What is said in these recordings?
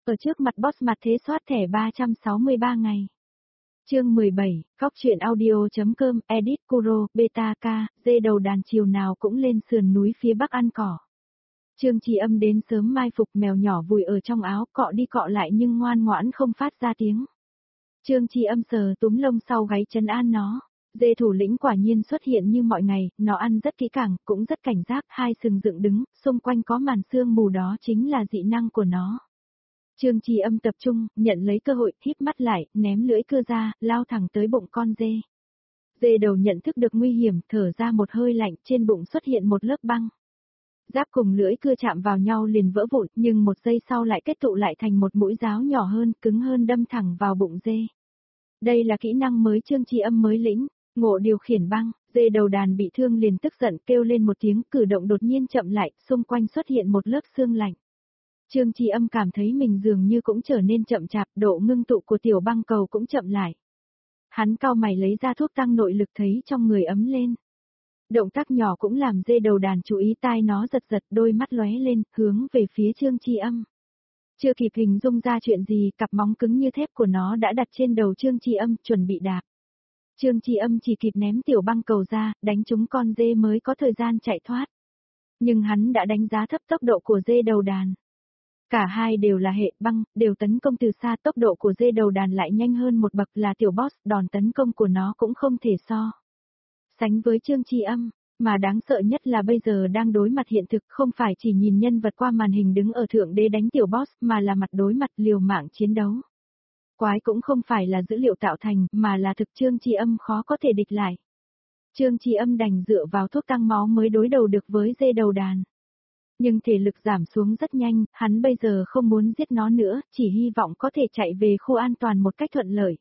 Ở trước mặt boss mặt thế soát thẻ 363 ngày. Chương 17, góc truyện audio.com, edit Kuro, beta K, dê đầu đàn chiều nào cũng lên sườn núi phía bắc ăn cỏ. Trương Trì Âm đến sớm mai phục mèo nhỏ vùi ở trong áo cọ đi cọ lại nhưng ngoan ngoãn không phát ra tiếng. Trương Trì Âm sờ túm lông sau gáy trấn an nó. Dê thủ lĩnh quả nhiên xuất hiện như mọi ngày, nó ăn rất kỹ càng, cũng rất cảnh giác, hai sừng dựng đứng, xung quanh có màn sương mù đó chính là dị năng của nó. Trương Trì Âm tập trung, nhận lấy cơ hội, híp mắt lại, ném lưỡi cưa ra, lao thẳng tới bụng con dê. Dê đầu nhận thức được nguy hiểm, thở ra một hơi lạnh, trên bụng xuất hiện một lớp băng. Giáp cùng lưỡi cưa chạm vào nhau liền vỡ vụn, nhưng một giây sau lại kết tụ lại thành một mũi giáo nhỏ hơn, cứng hơn đâm thẳng vào bụng dê. Đây là kỹ năng mới Trương Trì Âm mới lĩnh, ngộ điều khiển băng, dê đầu đàn bị thương liền tức giận kêu lên một tiếng, cử động đột nhiên chậm lại, xung quanh xuất hiện một lớp xương lạnh. Trương Trì Âm cảm thấy mình dường như cũng trở nên chậm chạp, độ ngưng tụ của tiểu băng cầu cũng chậm lại. Hắn cau mày lấy ra thuốc tăng nội lực thấy trong người ấm lên. Động tác nhỏ cũng làm dê đầu đàn chú ý tai nó giật giật đôi mắt lóe lên, hướng về phía Trương Trì Âm. Chưa kịp hình dung ra chuyện gì, cặp móng cứng như thép của nó đã đặt trên đầu Trương Trì Âm, chuẩn bị đạp. Trương Trì Âm chỉ kịp ném tiểu băng cầu ra, đánh trúng con dê mới có thời gian chạy thoát. Nhưng hắn đã đánh giá thấp tốc độ của dê đầu đàn. Cả hai đều là hệ băng, đều tấn công từ xa, tốc độ của dê đầu đàn lại nhanh hơn một bậc, là tiểu boss, đòn tấn công của nó cũng không thể so sánh với Trương Trì Âm, mà đáng sợ nhất là bây giờ đang đối mặt hiện thực, không phải chỉ nhìn nhân vật qua màn hình đứng ở thượng đế đánh tiểu boss, mà là mặt đối mặt liều mạng chiến đấu. Quái cũng không phải là dữ liệu tạo thành, mà là thực Trương Trì Âm khó có thể địch lại. Trương Trì Âm đành dựa vào thuốc tăng máu mới đối đầu được với dê đầu đàn. Nhưng thể lực giảm xuống rất nhanh, hắn bây giờ không muốn giết nó nữa, chỉ hy vọng có thể chạy về khu an toàn một cách thuận lợi.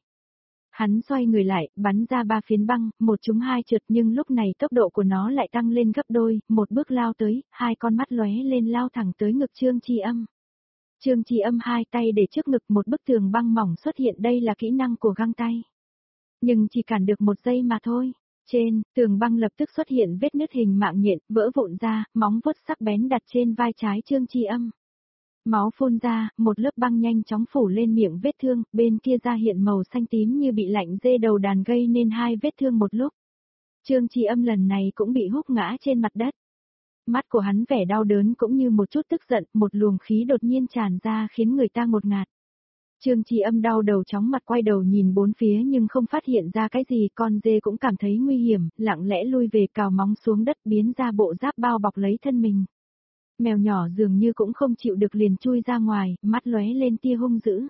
Hắn xoay người lại, bắn ra 3 phiến băng, một trúng hai trượt, nhưng lúc này tốc độ của nó lại tăng lên gấp đôi, một bước lao tới, hai con mắt lóe lên lao thẳng tới ngực Trương Trì Âm. Trương Trì Âm hai tay để trước ngực, một bức tường băng mỏng xuất hiện, đây là kỹ năng của găng tay. Nhưng chỉ cản được một giây mà thôi. Trên, tường băng lập tức xuất hiện vết nứt hình mạng nhện, vỡ vụn ra, móng vuốt sắc bén đặt trên vai trái Trương Trì Âm. Máu phun ra, một lớp băng nhanh chóng phủ lên miệng vết thương, bên kia da hiện màu xanh tím như bị lạnh, dê đầu đàn gây nên hai vết thương một lúc. Trương Trì Âm lần này cũng bị húc ngã trên mặt đất. Mắt của hắn vẻ đau đớn cũng như một chút tức giận, một luồng khí đột nhiên tràn ra khiến người ta ngột ngạt. Trương Trì Âm đau đầu chóng mặt quay đầu nhìn bốn phía nhưng không phát hiện ra cái gì, con dê cũng cảm thấy nguy hiểm, lặng lẽ lui về cào móng xuống đất biến ra bộ giáp bao bọc lấy thân mình. Mèo nhỏ dường như cũng không chịu được liền chui ra ngoài, mắt lóe lên tia hung dữ.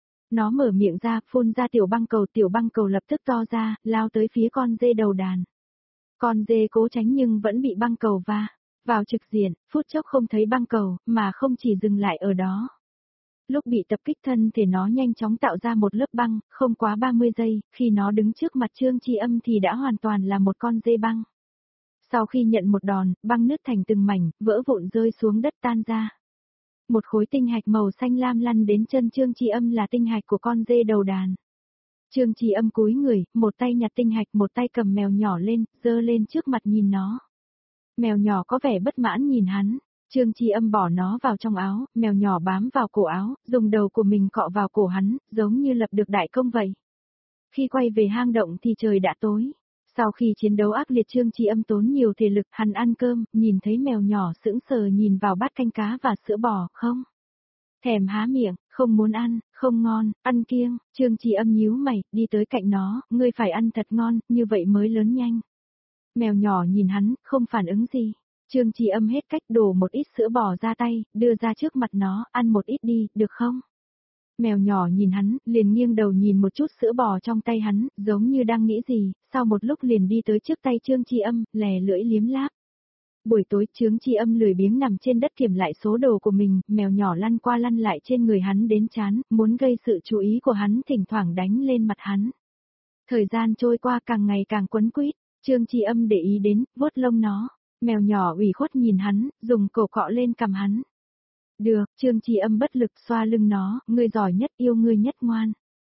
Nó mở miệng ra, phun ra tiểu băng cầu lập tức to ra, lao tới phía con dê đầu đàn. Con dê cố tránh nhưng vẫn bị băng cầu va vào trực diện, phút chốc không thấy băng cầu, mà không chỉ dừng lại ở đó. Lúc bị tập kích thân thể nó nhanh chóng tạo ra một lớp băng, không quá 30 giây, khi nó đứng trước mặt Trương Trì Âm thì đã hoàn toàn là một con dê băng. Sau khi nhận một đòn, băng nứt thành từng mảnh, vỡ vụn rơi xuống đất tan ra. Một khối tinh hạch màu xanh lam lăn đến chân Trương Trì Âm là tinh hạch của con dê đầu đàn. Trương Trì Âm cúi người, một tay nhặt tinh hạch, một tay cầm mèo nhỏ lên, giơ lên trước mặt nhìn nó. Mèo nhỏ có vẻ bất mãn nhìn hắn. Trương Trì Âm bỏ nó vào trong áo, mèo nhỏ bám vào cổ áo, dùng đầu của mình cọ vào cổ hắn, giống như lập được đại công vậy. Khi quay về hang động thì trời đã tối. Sau khi chiến đấu ác liệt Trương Trì Âm tốn nhiều thể lực, hắn ăn cơm, nhìn thấy mèo nhỏ sững sờ nhìn vào bát canh cá và sữa bò, không thèm há miệng, không muốn ăn, không ngon, ăn kiêng. Trương Trì Âm nhíu mày, đi tới cạnh nó, ngươi phải ăn thật ngon, như vậy mới lớn nhanh. Mèo nhỏ nhìn hắn, không phản ứng gì. Trương Trì Âm hết cách đổ một ít sữa bò ra tay, đưa ra trước mặt nó, ăn một ít đi, được không? Mèo nhỏ nhìn hắn, liền nghiêng đầu nhìn một chút sữa bò trong tay hắn, giống như đang nghĩ gì, sau một lúc liền đi tới trước tay Trương Trì Âm, lè lưỡi liếm láp. Buổi tối Trương Trì Âm lười biếng nằm trên đất kiểm lại số đồ của mình, mèo nhỏ lăn qua lăn lại trên người hắn đến chán, muốn gây sự chú ý của hắn, thỉnh thoảng đánh lên mặt hắn. Thời gian trôi qua càng ngày càng quấn quýt, Trương Trì Âm để ý đến, vuốt lông nó. Mèo nhỏ ủy khuất nhìn hắn, dùng cổ cọ lên cằm hắn. Được, Trương Trì Âm bất lực xoa lưng nó, ngươi giỏi nhất, yêu ngươi nhất, ngoan.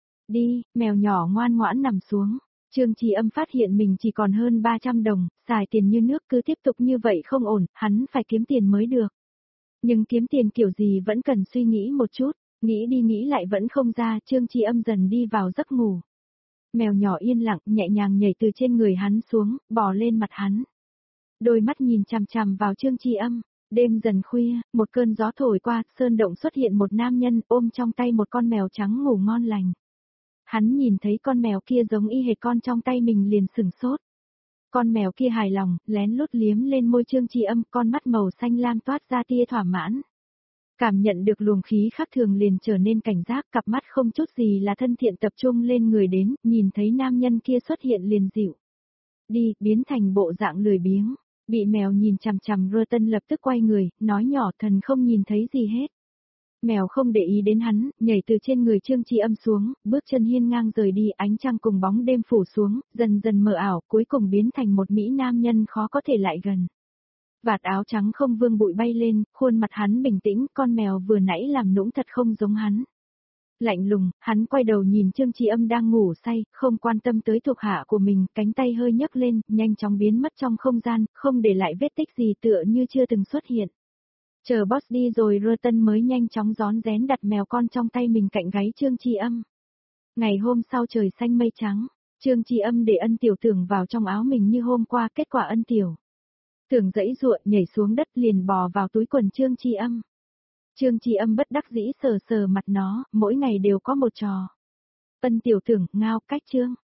Đi, mèo nhỏ ngoan ngoãn nằm xuống. Trương Trì Âm phát hiện mình chỉ còn hơn 300 đồng, xài tiền như nước, cứ tiếp tục như vậy không ổn, hắn phải kiếm tiền mới được. Nhưng kiếm tiền kiểu gì vẫn cần suy nghĩ một chút. Nghĩ đi nghĩ lại vẫn không ra, Trương Chi Âm dần đi vào giấc ngủ. Mèo nhỏ yên lặng, nhẹ nhàng nhảy từ trên người hắn xuống, bò lên mặt hắn. Đôi mắt nhìn chằm chằm vào Trương Chi Âm. Đêm dần khuya, một cơn gió thổi qua, sơn động xuất hiện một nam nhân ôm trong tay một con mèo trắng ngủ ngon lành. Hắn nhìn thấy con mèo kia giống y hệt con trong tay mình liền sửng sốt. Con mèo kia hài lòng, lén lút liếm lên môi Trương Chi Âm, con mắt màu xanh lam toát ra tia thỏa mãn. Cảm nhận được luồng khí khác thường liền trở nên cảnh giác, cặp mắt không chút gì là thân thiện tập trung lên người đến, nhìn thấy nam nhân kia xuất hiện liền dịu. Đi, biến thành bộ dạng lười biếng. Bị mèo nhìn chằm chằm Rotten lập tức quay người, nói nhỏ thần không nhìn thấy gì hết. Mèo không để ý đến hắn, nhảy từ trên người Trương Chi Âm xuống, bước chân hiên ngang rời đi, ánh trăng cùng bóng đêm phủ xuống, dần dần mờ ảo, cuối cùng biến thành một mỹ nam nhân khó có thể lại gần. Vạt áo trắng không vương bụi bay lên, khuôn mặt hắn bình tĩnh, con mèo vừa nãy làm nũng thật không giống hắn. Lạnh lùng, hắn quay đầu nhìn Trương Chi Âm đang ngủ say, không quan tâm tới thuộc hạ của mình, cánh tay hơi nhấc lên, nhanh chóng biến mất trong không gian, không để lại vết tích gì tựa như chưa từng xuất hiện. Chờ boss đi rồi Rotten mới nhanh chóng rón rén đặt mèo con trong tay mình cạnh gáy Trương Chi Âm. Ngày hôm sau trời xanh mây trắng, Trương Chi Âm để Ân Tiểu Tưởng vào trong áo mình như hôm qua, kết quả Ân Tiểu Tưởng giãy giụa nhảy xuống đất liền bò vào túi quần Trương Chi Âm. Trương Chi Âm bất đắc dĩ sờ sờ mặt nó, mỗi ngày đều có một trò. Ân Tiểu Tưởng, ngao, cách Trương.